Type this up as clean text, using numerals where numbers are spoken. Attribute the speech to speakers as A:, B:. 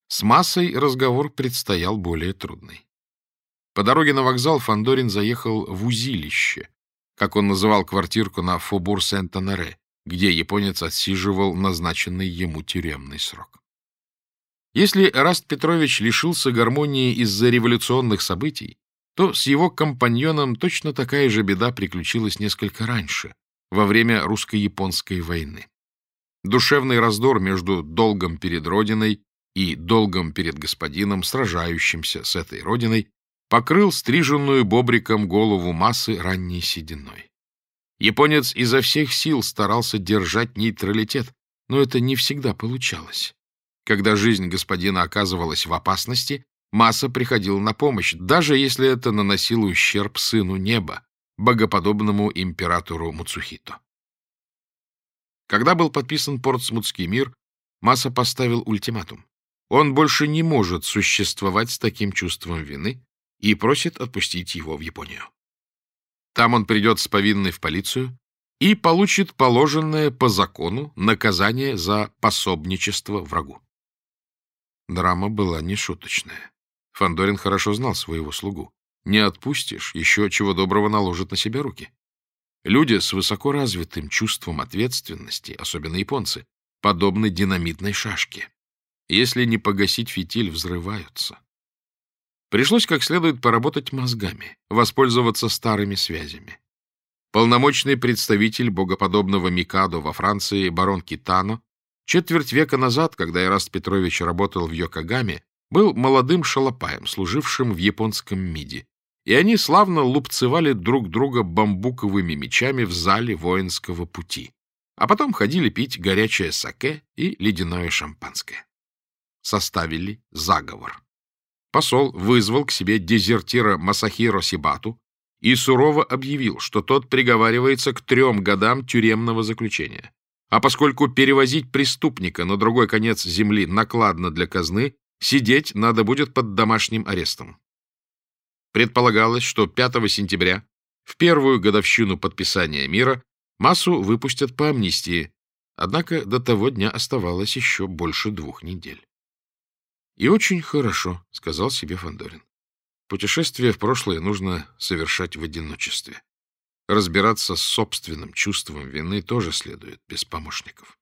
A: С Массой разговор предстоял более трудный. По дороге на вокзал Фандорин заехал в узилище, как он называл квартирку на Фобур-Сент-Оноре, где японец отсиживал назначенный ему тюремный срок. Если Эраст Петрович лишился гармонии из-за революционных событий, то с его компаньоном точно такая же беда приключилась несколько раньше, во время русско-японской войны. Душевный раздор между долгом перед Родиной и долгом перед господином, сражающимся с этой Родиной, покрыл стриженную бобриком голову Массы ранней сединой. Японец изо всех сил старался держать нейтралитет, но это не всегда получалось. Когда жизнь господина оказывалась в опасности, Масса приходил на помощь, даже если это наносило ущерб сыну неба, богоподобному императору Муцухито. Когда был подписан Портсмутский мир, Масса поставил ультиматум. Он больше не может существовать с таким чувством вины и просит отпустить его в Японию. Там он придет с повинной в полицию и получит положенное по закону наказание за пособничество врагу. Драма была нешуточная. Фандорин хорошо знал своего слугу. Не отпустишь, еще чего доброго наложит на себя руки. Люди с высоко развитым чувством ответственности, особенно японцы, подобны динамитной шашке. Если не погасить фитиль, взрываются. Пришлось как следует поработать мозгами, воспользоваться старыми связями. Полномочный представитель богоподобного Микадо во Франции барон Китано четверть века назад, когда Эраст Петрович работал в Йокогаме, был молодым шалопаем, служившим в японском МИДе, и они славно лупцевали друг друга бамбуковыми мечами в зале воинского пути, а потом ходили пить горячее саке и ледяное шампанское. Составили заговор. Посол вызвал к себе дезертира Масахиро Сибату и сурово объявил, что тот приговаривается к 3 годам тюремного заключения. А поскольку перевозить преступника на другой конец земли накладно для казны, сидеть надо будет под домашним арестом. Предполагалось, что 5 сентября, в первую годовщину подписания мира, Массу выпустят по амнистии, однако до того дня оставалось еще больше 2 недель. «И очень хорошо», — сказал себе Фандорин. «Путешествие в прошлое нужно совершать в одиночестве. Разбираться с собственным чувством вины тоже следует без помощников».